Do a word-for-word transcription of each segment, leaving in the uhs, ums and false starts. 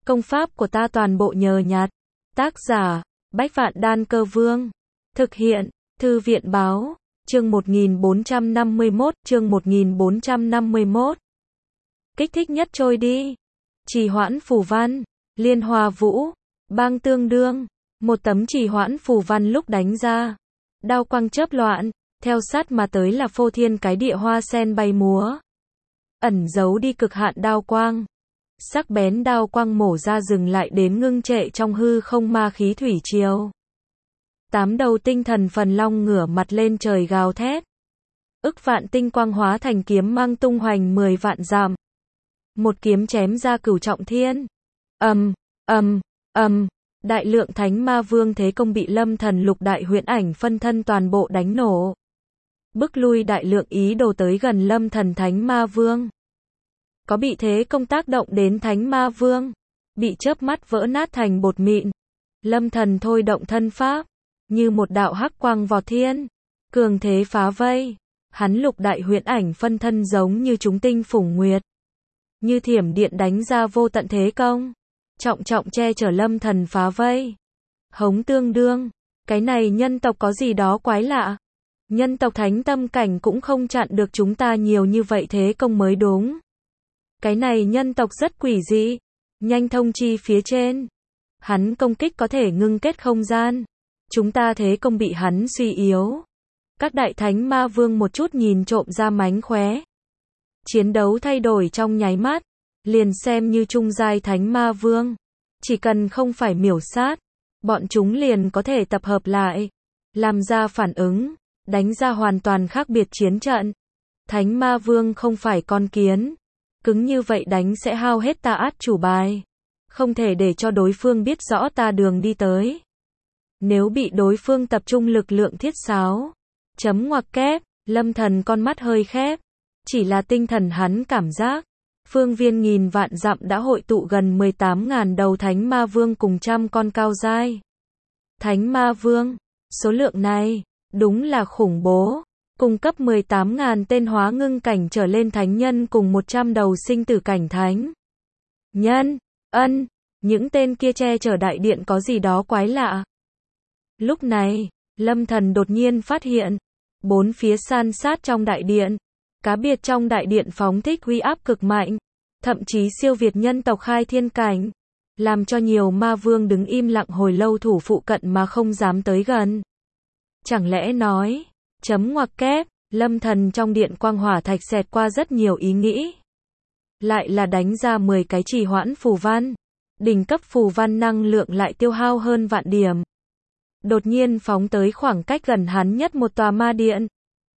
Công pháp của ta toàn bộ nhờ nhặt. Tác giả, Bách Vạn Đan Cơ Vương. Thực hiện, Thư viện Báo. Chương một nghìn bốn trăm năm mươi mốt, chương một nghìn bốn trăm năm mươi mốt. Kích thích nhất trôi đi. Trì hoãn phù văn, liên hòa vũ, bang tương đương. Một tấm trì hoãn phù văn lúc đánh ra. Đao quang chớp loạn, theo sát mà tới là phô thiên cái địa hoa sen bay múa. Ẩn giấu đi cực hạn đao quang. Sắc bén đao quang mổ ra dừng lại đến ngưng trệ trong hư không ma khí thủy triều. Tám đầu tinh thần phần long ngửa mặt lên trời gào thét. Ức vạn tinh quang hóa thành kiếm mang tung hoành mười vạn dặm. Một kiếm chém ra cửu trọng thiên. Ầm, ầm, ầm, đại lượng thánh ma vương thế công bị Lâm Thần lục đại huyễn ảnh phân thân toàn bộ đánh nổ. Bức lui đại lượng ý đồ tới gần Lâm Thần thánh ma vương. Có bị thế công tác động đến thánh ma vương, bị chớp mắt vỡ nát thành bột mịn. Lâm Thần thôi động thân pháp, như một đạo hắc quang vọt thiên, cường thế phá vây. Hắn lục đại huyễn ảnh phân thân giống như chúng tinh phủng nguyệt, như thiểm điện đánh ra vô tận thế công, trọng trọng che chở Lâm Thần phá vây. Hống tương đương, cái này nhân tộc có gì đó quái lạ. Nhân tộc thánh tâm cảnh cũng không chặn được chúng ta nhiều như vậy thế công mới đúng. Cái này nhân tộc rất quỷ dị. Nhanh thông chi phía trên. Hắn công kích có thể ngưng kết không gian. Chúng ta thế công bị hắn suy yếu. Các đại thánh ma vương một chút nhìn trộm ra mánh khóe. Chiến đấu thay đổi trong nháy mắt. Liền xem như trung giai thánh ma vương. Chỉ cần không phải miểu sát, bọn chúng liền có thể tập hợp lại. Làm ra phản ứng. Đánh ra hoàn toàn khác biệt chiến trận. Thánh ma vương không phải con kiến. Cứng như vậy đánh sẽ hao hết ta át chủ bài. Không thể để cho đối phương biết rõ ta đường đi tới. Nếu bị đối phương tập trung lực lượng thiết sáo. Chấm ngoặc kép, Lâm Thần con mắt hơi khép. Chỉ là tinh thần hắn cảm giác. Phương viên nghìn vạn dặm đã hội tụ gần mười tám ngàn đầu thánh ma vương cùng trăm con cao giai. Thánh ma vương, số lượng này, đúng là khủng bố. Cung cấp mười tám ngàn tên hóa ngưng cảnh trở lên thánh nhân cùng một trăm đầu sinh tử cảnh thánh nhân. Ân, những tên kia che chở đại điện có gì đó quái lạ. Lúc này, Lâm Thần đột nhiên phát hiện, bốn phía san sát trong đại điện, cá biệt trong đại điện phóng thích uy áp cực mạnh, thậm chí siêu việt nhân tộc khai thiên cảnh, làm cho nhiều ma vương đứng im lặng hồi lâu thủ phụ cận mà không dám tới gần. Chẳng lẽ nói, chấm ngoặc kép, Lâm Thần trong điện quang hỏa thạch xẹt qua rất nhiều ý nghĩ. Lại là đánh ra mười cái trì hoãn phù văn. Đỉnh cấp phù văn năng lượng lại tiêu hao hơn vạn điểm. Đột nhiên phóng tới khoảng cách gần hắn nhất một tòa ma điện.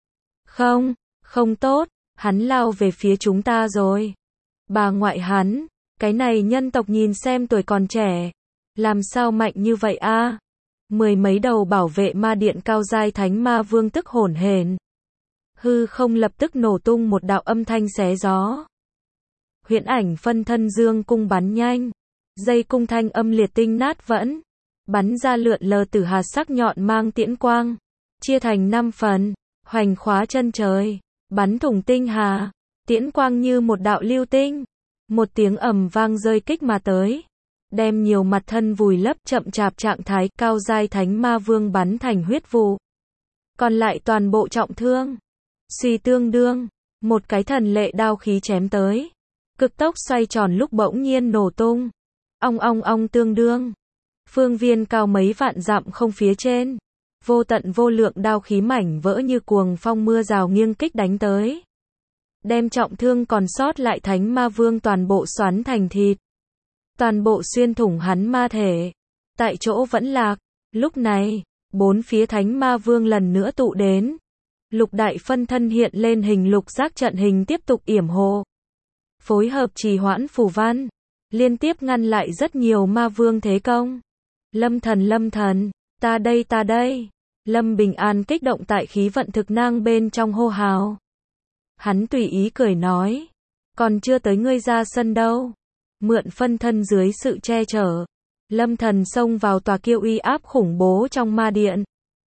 Không, không tốt, hắn lao về phía chúng ta rồi. Bà ngoại hắn, cái này nhân tộc nhìn xem tuổi còn trẻ. Làm sao mạnh như vậy a? Mười mấy đầu bảo vệ ma điện cao giai thánh ma vương tức hổn hển. Hư không lập tức nổ tung một đạo âm thanh xé gió. Huyễn ảnh phân thân dương cung bắn nhanh. Dây cung thanh âm liệt tinh nát vẫn. Bắn ra lượn lờ tử hạt sắc nhọn mang tiễn quang. Chia thành năm phần. Hoành khóa chân trời. Bắn thủng tinh hà. Tiễn quang như một đạo lưu tinh. Một tiếng ầm vang rơi kích mà tới. Đem nhiều mặt thân vùi lấp chậm chạp trạng thái cao giai thánh ma vương bắn thành huyết vụ. Còn lại toàn bộ trọng thương. Suy tương đương. Một cái thần lệ đao khí chém tới. Cực tốc xoay tròn lúc bỗng nhiên nổ tung. Ong ong ong tương đương. Phương viên cao mấy vạn dặm không phía trên. Vô tận vô lượng đao khí mảnh vỡ như cuồng phong mưa rào nghiêng kích đánh tới. Đem trọng thương còn sót lại thánh ma vương toàn bộ xoắn thành thịt. Toàn bộ xuyên thủng hắn ma thể. Tại chỗ vẫn lạc. Lúc này, bốn phía thánh ma vương lần nữa tụ đến. Lục đại phân thân hiện lên hình lục giác trận hình tiếp tục yểm hộ. Phối hợp trì hoãn phù văn. Liên tiếp ngăn lại rất nhiều ma vương thế công. Lâm Thần Lâm Thần, ta đây ta đây. Lâm Bình An kích động tại khí vận thực năng bên trong hô hào. Hắn tùy ý cười nói. Còn chưa tới ngươi ra sân đâu. Mượn phân thân dưới sự che chở. Lâm Thần xông vào tòa kia uy áp khủng bố trong ma điện.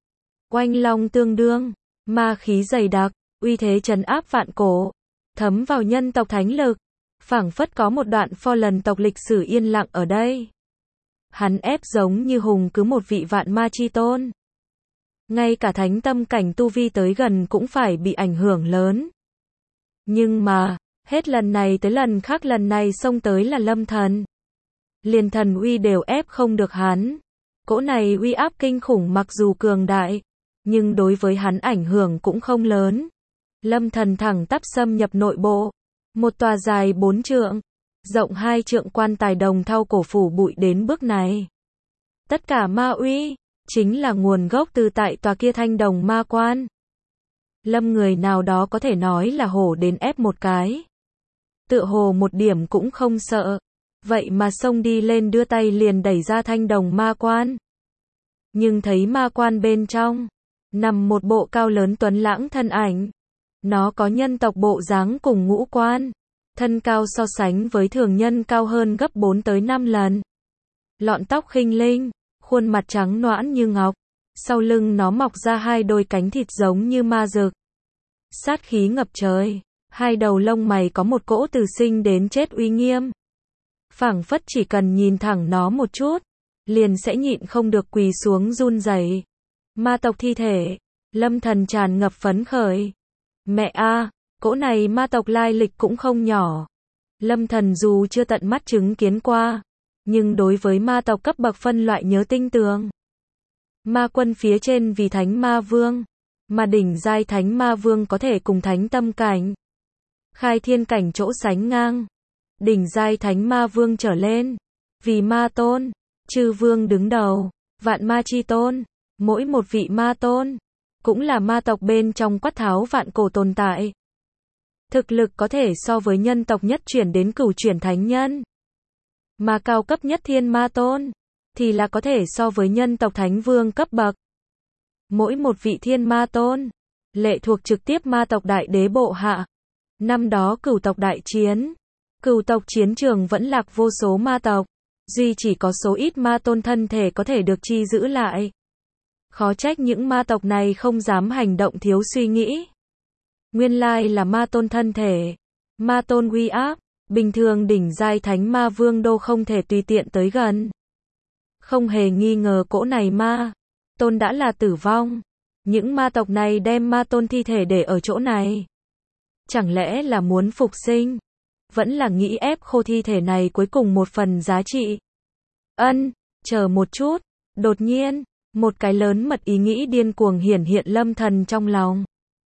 Oanh long tương đương. Ma khí dày đặc. Uy thế trấn áp vạn cổ. Thấm vào nhân tộc thánh lực. Phảng phất có một đoạn pho lần tộc lịch sử yên lặng ở đây. Hắn ép giống như hùng cứ một vị vạn ma chi tôn. Ngay cả thánh tâm cảnh tu vi tới gần cũng phải bị ảnh hưởng lớn. Nhưng mà, hết lần này tới lần khác lần này xông tới là Lâm Thần. Liền thần uy đều ép không được hắn. Cỗ này uy áp kinh khủng mặc dù cường đại, nhưng đối với hắn ảnh hưởng cũng không lớn. Lâm Thần thẳng tắp xâm nhập nội bộ. Một tòa dài bốn trượng, rộng hai trượng quan tài đồng thau cổ phủ bụi đến bước này. Tất cả ma uy, chính là nguồn gốc từ tại tòa kia thanh đồng ma quan. Lâm người nào đó có thể nói là hổ đến ép một cái. Tựa hồ một điểm cũng không sợ. Vậy mà xông đi lên đưa tay liền đẩy ra thanh đồng ma quan. Nhưng thấy ma quan bên trong, nằm một bộ cao lớn tuấn lãng thân ảnh. Nó có nhân tộc bộ dáng cùng ngũ quan. Thân cao so sánh với thường nhân cao hơn gấp bốn tới năm lần. Lọn tóc khinh linh, khuôn mặt trắng nõn như ngọc. Sau lưng nó mọc ra hai đôi cánh thịt giống như ma rực. Sát khí ngập trời. Hai đầu lông mày có một cỗ từ sinh đến chết uy nghiêm. Phảng phất chỉ cần nhìn thẳng nó một chút, liền sẽ nhịn không được quỳ xuống run rẩy. Ma tộc thi thể, Lâm Thần tràn ngập phấn khởi. Mẹ a, cỗ này ma tộc lai lịch cũng không nhỏ. Lâm Thần dù chưa tận mắt chứng kiến qua, nhưng đối với ma tộc cấp bậc phân loại nhớ tinh tường. Ma quân phía trên vì thánh ma vương, mà đỉnh giai thánh ma vương có thể cùng thánh tâm cảnh, khai thiên cảnh chỗ sánh ngang. Đỉnh giai thánh ma vương trở lên, vì ma tôn, chư vương đứng đầu, vạn ma chi tôn, mỗi một vị ma tôn, cũng là ma tộc bên trong quát tháo vạn cổ tồn tại. Thực lực có thể so với nhân tộc nhất chuyển đến cửu chuyển thánh nhân. Mà cao cấp nhất thiên ma tôn, thì là có thể so với nhân tộc thánh vương cấp bậc. Mỗi một vị thiên ma tôn, lệ thuộc trực tiếp ma tộc đại đế bộ hạ. Năm đó cửu tộc đại chiến, cửu tộc chiến trường vẫn lạc vô số ma tộc, duy chỉ có số ít ma tôn thân thể có thể được chi giữ lại. Khó trách những ma tộc này không dám hành động thiếu suy nghĩ. Nguyên lai là ma tôn thân thể, ma tôn uy áp, bình thường đỉnh giai thánh ma vương đô không thể tùy tiện tới gần. Không hề nghi ngờ cỗ này ma tôn đã là tử vong. Những ma tộc này đem ma tôn thi thể để ở chỗ này. Chẳng lẽ là muốn phục sinh? Vẫn là nghĩ ép khô thi thể này cuối cùng một phần giá trị. Ân, chờ một chút. Đột nhiên, một cái lớn mật ý nghĩ điên cuồng hiển hiện Lâm Thần trong lòng.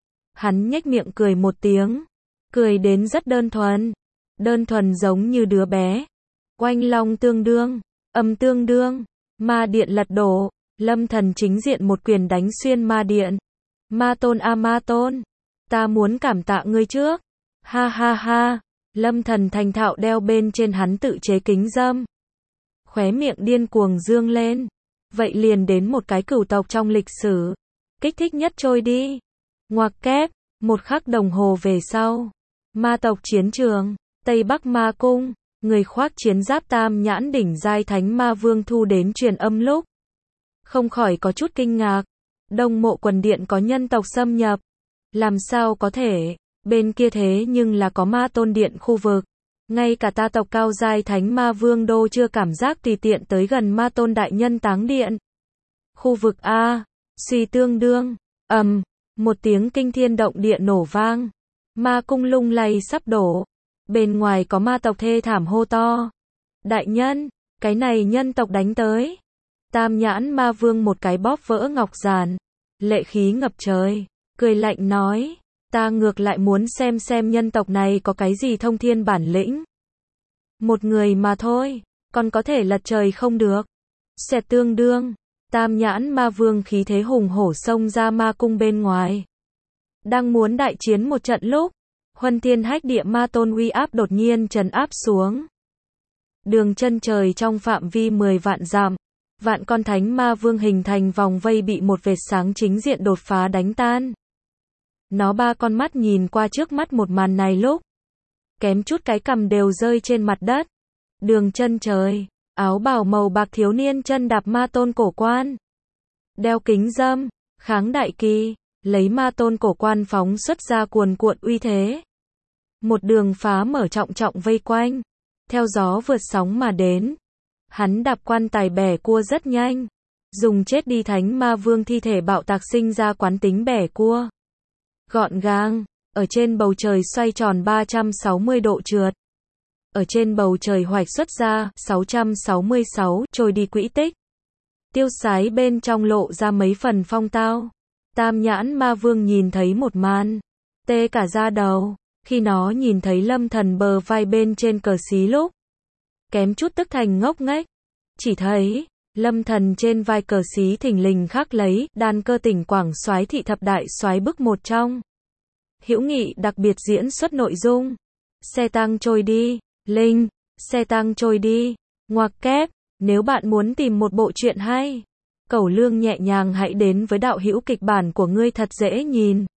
Hắn nhếch miệng cười một tiếng. Cười đến rất đơn thuần. Đơn thuần giống như đứa bé. Oanh long tương đương, âm tương đương, ma điện lật đổ. Lâm Thần chính diện một quyền đánh xuyên ma điện. Ma tôn a ma tôn, ta muốn cảm tạ ngươi trước. Ha ha ha. Lâm Thần thành thạo đeo bên trên hắn tự chế kính dâm. Khóe miệng điên cuồng dương lên. Vậy liền đến một cái cửu tộc trong lịch sử. Kích thích nhất trôi đi. Ngoặc kép, một khắc đồng hồ về sau. Ma tộc chiến trường, Tây Bắc Ma Cung, người khoác chiến giáp tam nhãn đỉnh giai thánh ma vương thu đến truyền âm lúc. Không khỏi có chút kinh ngạc. Đông Mộ quần điện có nhân tộc xâm nhập. Làm sao có thể, bên kia thế nhưng là có ma tôn điện khu vực. Ngay cả ta tộc cao giai thánh ma vương đô chưa cảm giác tùy tiện tới gần ma tôn đại nhân táng điện. Khu vực A, suy tương đương, ầm, um, một tiếng kinh thiên động địa nổ vang. Ma cung lung lay sắp đổ. Bên ngoài có ma tộc thê thảm hô to. Đại nhân, cái này nhân tộc đánh tới. Tam nhãn ma vương một cái bóp vỡ ngọc giàn. Lệ khí ngập trời, cười lạnh nói. Ta ngược lại muốn xem xem nhân tộc này có cái gì thông thiên bản lĩnh. Một người mà thôi, còn có thể lật trời không được. Xẹt tương đương, tam nhãn ma vương khí thế hùng hổ xông ra ma cung bên ngoài. Đang muốn đại chiến một trận lúc, huân thiên hách địa ma tôn uy áp đột nhiên trấn áp xuống. Đường chân trời trong phạm vi mười vạn dặm, vạn con thánh ma vương hình thành vòng vây bị một vệt sáng chính diện đột phá đánh tan. Nó ba con mắt nhìn qua trước mắt một màn này lúc, kém chút cái cằm đều rơi trên mặt đất. Đường chân trời, áo bào màu bạc thiếu niên chân đạp ma tôn cổ quan. Đeo kính dâm, kháng đại kỳ, lấy ma tôn cổ quan phóng xuất ra cuồn cuộn uy thế. Một đường phá mở trọng trọng vây quanh. Theo gió vượt sóng mà đến. Hắn đạp quan tài bẻ cua rất nhanh. Dùng chết đi thánh ma vương thi thể bạo tạc sinh ra quán tính bẻ cua. Gọn gàng. Ở trên bầu trời xoay tròn ba trăm sáu mươi độ trượt. Ở trên bầu trời hoạch xuất ra sáu trăm sáu mươi sáu trôi đi quỹ tích. Tiêu sái bên trong lộ ra mấy phần phong tao. Tam nhãn ma vương nhìn thấy một màn. Tê cả da đầu. Khi nó nhìn thấy Lâm Thần bờ vai bên trên cờ xí lúc. Kém chút tức thành ngốc nghếch. Chỉ thấy, Lâm Thần trên vai cờ xí thình lình khắc lấy, đan cơ tỉnh quảng soái thị thập đại soái bức một trong. Hữu nghị đặc biệt diễn xuất nội dung. Xe tăng trôi đi. Linh. Xe tăng trôi đi. Ngoặc kép. Nếu bạn muốn tìm một bộ truyện hay, cẩu lương nhẹ nhàng hãy đến với đạo hữu kịch bản của ngươi thật dễ nhìn.